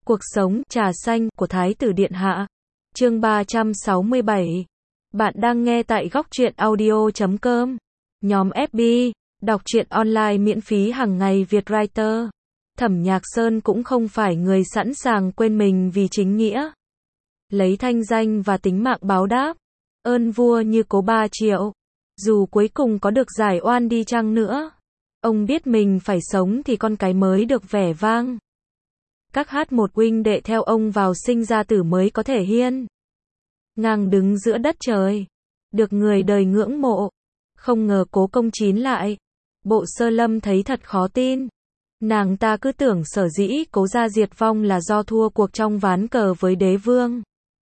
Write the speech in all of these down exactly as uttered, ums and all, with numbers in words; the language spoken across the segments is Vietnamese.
Cuộc sống trà xanh của Thái tử Điện Hạ. Chương ba trăm sáu mươi bảy. Bạn đang nghe tại góc truyện audio chấm com. Nhóm ép bê, đọc truyện online miễn phí hàng ngày Việt Writer. Thẩm Nhạc Sơn cũng không phải người sẵn sàng quên mình vì chính nghĩa. Lấy thanh danh và tính mạng báo đáp ơn vua như Cố Ba Triệu. Dù cuối cùng có được giải oan đi chăng nữa, ông biết mình phải sống thì con cái mới được vẻ vang. Các hát một huynh đệ theo ông vào sinh ra tử mới có thể hiên ngang đứng giữa đất trời, được người đời ngưỡng mộ. Không ngờ Cố Công chín lại. Bộ Sơ Lâm thấy thật khó tin. Nàng ta cứ tưởng sở dĩ Cố gia diệt vong là do thua cuộc trong ván cờ với đế vương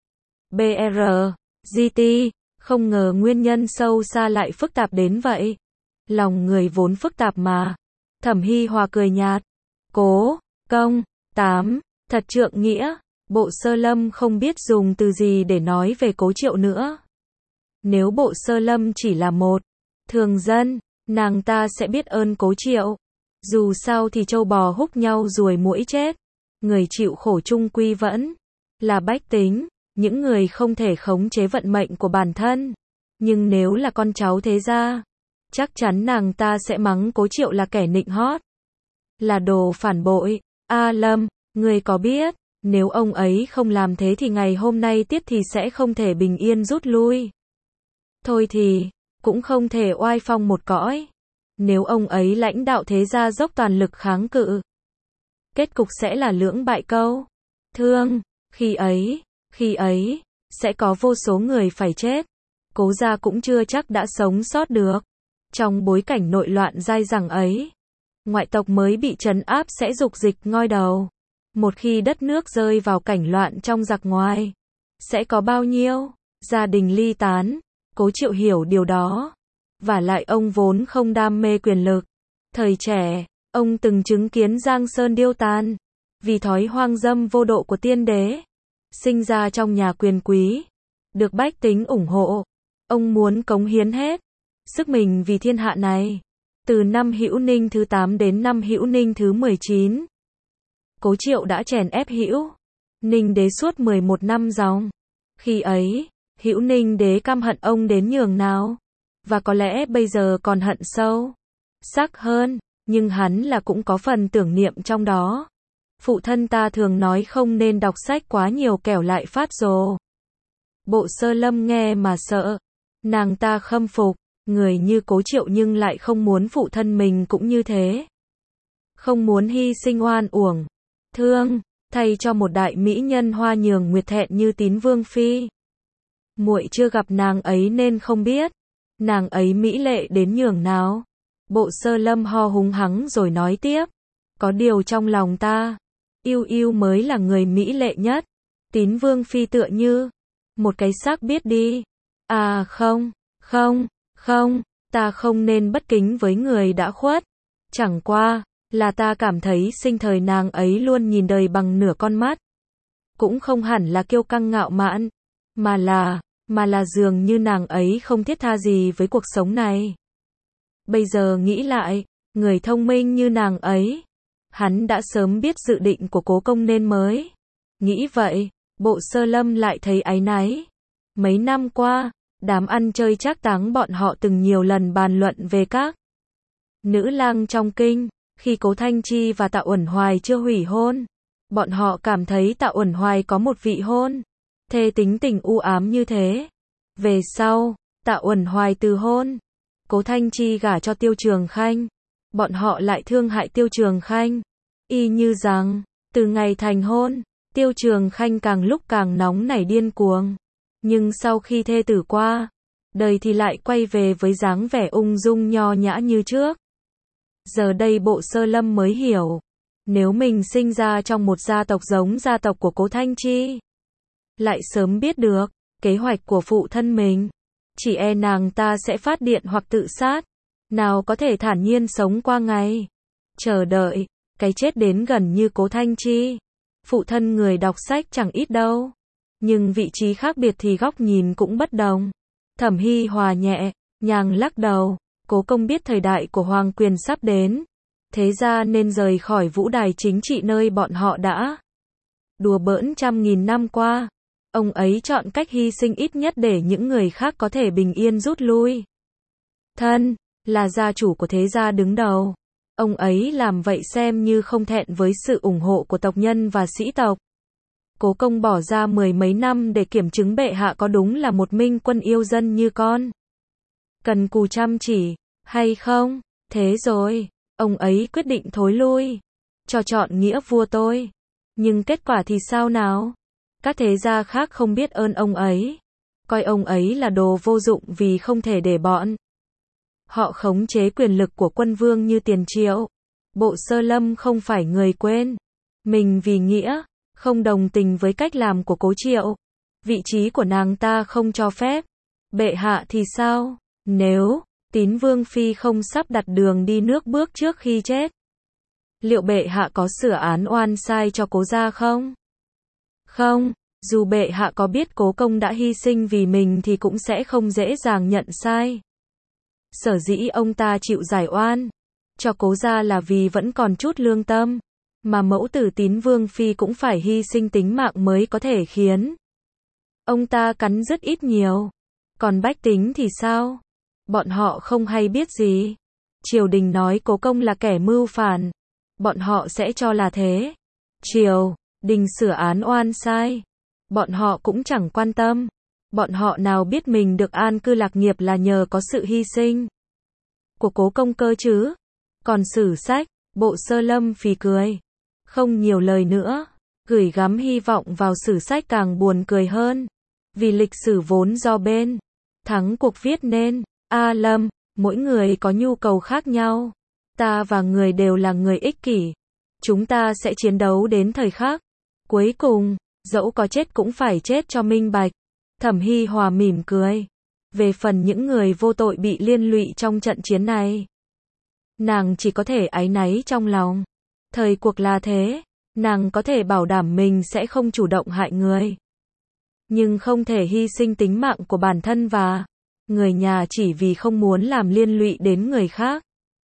bê rờ giê tê, không ngờ nguyên nhân sâu xa lại phức tạp đến vậy. Lòng người vốn phức tạp mà. Thẩm Hi Hòa cười nhạt. Cố Công tám, thật trượng nghĩa. Bộ Sơ Lâm không biết dùng từ gì để nói về Cố Triệu nữa. Nếu Bộ Sơ Lâm chỉ là một thường dân, nàng ta sẽ biết ơn Cố Triệu. Dù sao thì trâu bò húc nhau ruồi muỗi chết. Người chịu khổ chung quy vẫn là bách tính, những người không thể khống chế vận mệnh của bản thân. Nhưng nếu là con cháu thế gia, chắc chắn nàng ta sẽ mắng Cố Triệu là kẻ nịnh hót, là đồ phản bội. A Lâm, người có biết, nếu ông ấy không làm thế thì ngày hôm nay Tiết thì sẽ không thể bình yên rút lui. Thôi thì, cũng không thể oai phong một cõi. Nếu ông ấy lãnh đạo thế gia dốc toàn lực kháng cự, kết cục sẽ là lưỡng bại câu thương. Khi ấy, khi ấy, sẽ có vô số người phải chết. Cố gia cũng chưa chắc đã sống sót được. Trong bối cảnh nội loạn dai dẳng ấy, ngoại tộc mới bị trấn áp sẽ dục dịch ngoi đầu. Một khi đất nước rơi vào cảnh loạn trong giặc ngoài, sẽ có bao nhiêu gia đình ly tán. Cố Triệu hiểu điều đó. Vả lại ông vốn không đam mê quyền lực. Thời trẻ, ông từng chứng kiến Giang Sơn điêu tàn vì thói hoang dâm vô độ của tiên đế. Sinh ra trong nhà quyền quý, được bách tính ủng hộ, ông muốn cống hiến hết sức mình vì thiên hạ này. Từ năm Hữu Ninh thứ tám đến năm Hữu Ninh thứ mười chín, Cố Triệu đã chèn ép Hữu Ninh đế suốt mười một năm dòng. Khi ấy, Hữu Ninh đế căm hận ông đến nhường nào, và có lẽ bây giờ còn hận sâu sắc hơn, nhưng hắn là cũng có phần tưởng niệm trong đó. Phụ thân ta thường nói không nên đọc sách quá nhiều kẻo lại phát rồ. Bộ Sơ Lâm nghe mà sợ. Nàng ta khâm phục người như Cố Triệu nhưng lại không muốn phụ thân mình cũng như thế. Không muốn hy sinh oan uổng thương thay cho một đại mỹ nhân hoa nhường nguyệt thẹn như Tín Vương phi. Muội chưa gặp nàng ấy nên không biết nàng ấy mỹ lệ đến nhường nào. Bộ Sơ Lâm ho húng hắng rồi nói tiếp. Có điều trong lòng ta, yêu yêu mới là người mỹ lệ nhất. Tín Vương phi tựa như một cái xác biết đi. À không, không, không, ta không nên bất kính với người đã khuất. Chẳng qua là ta cảm thấy sinh thời nàng ấy luôn nhìn đời bằng nửa con mắt. Cũng không hẳn là kiêu căng ngạo mạn, mà là, mà là dường như nàng ấy không thiết tha gì với cuộc sống này. Bây giờ nghĩ lại, người thông minh như nàng ấy, hắn đã sớm biết dự định của Cố Công nên mới nghĩ vậy. Bộ Sơ Lâm lại thấy áy náy. Mấy năm qua, đám ăn chơi trác táng bọn họ từng nhiều lần bàn luận về các nữ lang trong kinh. Khi Cố Thanh Chi và Tạ Uẩn Hoài chưa hủy hôn, bọn họ cảm thấy Tạ Uẩn Hoài có một vị hôn thê tính tình u ám như thế. Về sau, Tạ Uẩn Hoài từ hôn, Cố Thanh Chi gả cho Tiêu Trường Khanh. Bọn họ lại thương hại Tiêu Trường Khanh, y như rằng từ ngày thành hôn, Tiêu Trường Khanh càng lúc càng nóng nảy điên cuồng. Nhưng sau khi thê tử qua đời thì lại quay về với dáng vẻ ung dung nho nhã như trước. Giờ đây Bộ Sơ Lâm mới hiểu, nếu mình sinh ra trong một gia tộc giống gia tộc của Cố Thanh Chi, lại sớm biết được kế hoạch của phụ thân mình, chỉ e nàng ta sẽ phát điện hoặc tự sát. Nào có thể thản nhiên sống qua ngày chờ đợi cái chết đến gần như Cố Thanh Chi. Phụ thân người đọc sách chẳng ít đâu, nhưng vị trí khác biệt thì góc nhìn cũng bất đồng. Thẩm Hi Hòa nhẹ nhàng lắc đầu. Cố Công biết thời đại của hoàng quyền sắp đến, thế ra nên rời khỏi vũ đài chính trị nơi bọn họ đã Đùa bỡn trăm nghìn năm qua, ông ấy chọn cách hy sinh ít nhất để những người khác có thể bình yên rút lui. Thân, là gia chủ của thế gia đứng đầu. Ông ấy làm vậy xem như không thẹn với sự ủng hộ của tộc nhân và sĩ tộc. Cố Công bỏ ra mười mấy năm để kiểm chứng bệ hạ có đúng là một minh quân yêu dân như con. Cần cù chăm chỉ, hay không? Thế rồi, ông ấy quyết định thối lui. Cho chọn nghĩa vua tôi. Nhưng kết quả thì sao nào? Các thế gia khác không biết ơn ông ấy. Coi ông ấy là đồ vô dụng vì không thể để bọn họ khống chế quyền lực của quân vương như tiền triệu. Bộ Sơ Lâm không phải người quên mình vì nghĩa, không đồng tình với cách làm của Cố Triệu. Vị trí của nàng ta không cho phép. Bệ hạ thì sao? Nếu Tín Vương Phi không sắp đặt đường đi nước bước trước khi chết, liệu bệ hạ có sửa án oan sai cho Cố gia không? Không, dù bệ hạ có biết Cố Công đã hy sinh vì mình thì cũng sẽ không dễ dàng nhận sai. Sở dĩ ông ta chịu giải oan cho Cố gia là vì vẫn còn chút lương tâm, mà mẫu tử Tín Vương Phi cũng phải hy sinh tính mạng mới có thể khiến ông ta cắn rứt ít nhiều. Còn bách tính thì sao? Bọn họ không hay biết gì. Triều đình nói Cố Công là kẻ mưu phản, bọn họ sẽ cho là thế. Triều đình sửa án oan sai, bọn họ cũng chẳng quan tâm. Bọn họ nào biết mình được an cư lạc nghiệp là nhờ có sự hy sinh của Cố Công cơ chứ. Còn sử sách, Bộ Sơ Lâm phì cười, không nhiều lời nữa, gửi gắm hy vọng vào sử sách càng buồn cười hơn. Vì lịch sử vốn do bên thắng cuộc viết nên. A Lâm, mỗi người có nhu cầu khác nhau. Ta và người đều là người ích kỷ. Chúng ta sẽ chiến đấu đến thời khắc cuối cùng, dẫu có chết cũng phải chết cho minh bạch. Thẩm Hi Hòa mỉm cười. Về phần những người vô tội bị liên lụy trong trận chiến này, nàng chỉ có thể áy náy trong lòng. Thời cuộc là thế, nàng có thể bảo đảm mình sẽ không chủ động hại người, nhưng không thể hy sinh tính mạng của bản thân và người nhà chỉ vì không muốn làm liên lụy đến người khác.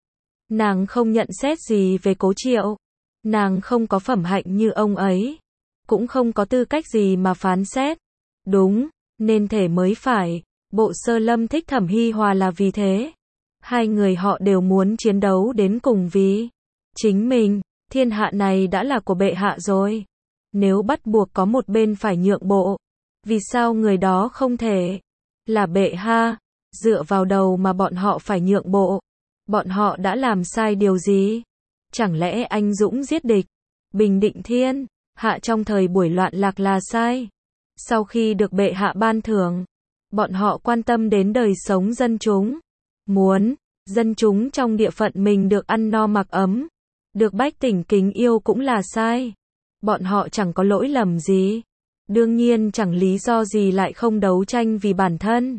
Nàng không nhận xét gì về Cố Triệu. Nàng không có phẩm hạnh như ông ấy, cũng không có tư cách gì mà phán xét. Đúng, nên thể mới phải. Bộ Sơ Lâm thích Thẩm Hi Hòa là vì thế. Hai người họ đều muốn chiến đấu đến cùng vì chính mình. Thiên hạ này đã là của bệ hạ rồi. Nếu bắt buộc có một bên phải nhượng bộ, vì sao người đó không thể là bệ hạ? Dựa vào đầu mà bọn họ phải nhượng bộ. Bọn họ đã làm sai điều gì? Chẳng lẽ anh dũng giết địch, bình định thiên hạ trong thời buổi loạn lạc là sai? Sau khi được bệ hạ ban thưởng, bọn họ quan tâm đến đời sống dân chúng, muốn dân chúng trong địa phận mình được ăn no mặc ấm, được bách tỉnh kính yêu cũng là sai. Bọn họ chẳng có lỗi lầm gì, đương nhiên chẳng lý do gì lại không đấu tranh vì bản thân.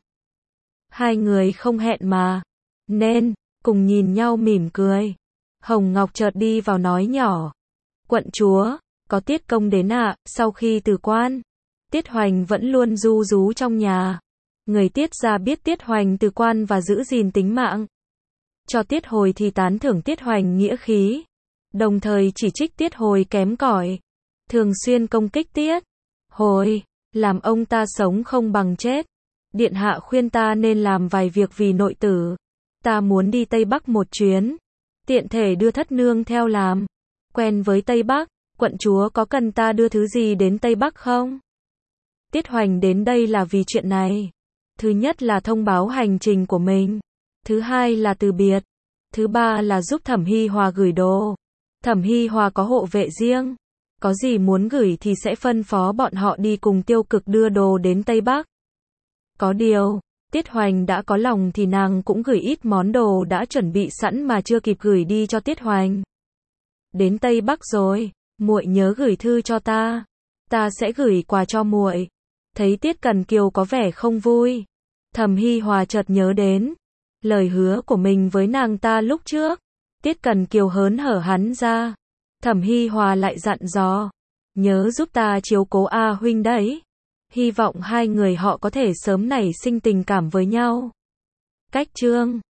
Hai người không hẹn mà nên cùng nhìn nhau mỉm cười. Hồng Ngọc chợt đi vào nói nhỏ, quận chúa, có Tiết Công đến ạ. Sau khi từ quan, Tiết Hoành vẫn luôn ru rú trong nhà. Người Tiết gia biết Tiết Hoành từ quan và giữ gìn tính mạng cho Tiết Hồi thì tán thưởng Tiết Hoành nghĩa khí, đồng thời chỉ trích Tiết Hồi kém cỏi, thường xuyên công kích Tiết Hồi, làm ông ta sống không bằng chết. Điện hạ khuyên ta nên làm vài việc vì nội tử. Ta muốn đi Tây Bắc một chuyến, tiện thể đưa thất nương theo làm quen với Tây Bắc. Quận chúa có cần ta đưa thứ gì đến Tây Bắc không? Tiết Hoành đến đây là vì chuyện này. Thứ nhất là thông báo hành trình của mình. Thứ hai là từ biệt. Thứ ba là giúp Thẩm Hi Hòa gửi đồ. Thẩm Hi Hòa có hộ vệ riêng. Có gì muốn gửi thì sẽ phân phó bọn họ đi cùng Tiêu Cực đưa đồ đến Tây Bắc. Có điều, Tiết Hoành đã có lòng thì nàng cũng gửi ít món đồ đã chuẩn bị sẵn mà chưa kịp gửi đi cho Tiết Hoành. Đến Tây Bắc rồi, muội nhớ gửi thư cho ta. Ta sẽ gửi quà cho muội. Thấy Tiết Cần Kiều có vẻ không vui, Thẩm Hi Hòa chợt nhớ đến lời hứa của mình với nàng ta lúc trước. Tiết Cần Kiều hớn hở hắn ra. Thẩm Hi Hòa lại dặn dò, nhớ giúp ta chiếu cố A huynh đấy. Hy vọng hai người họ có thể sớm nảy sinh tình cảm với nhau. Cách chương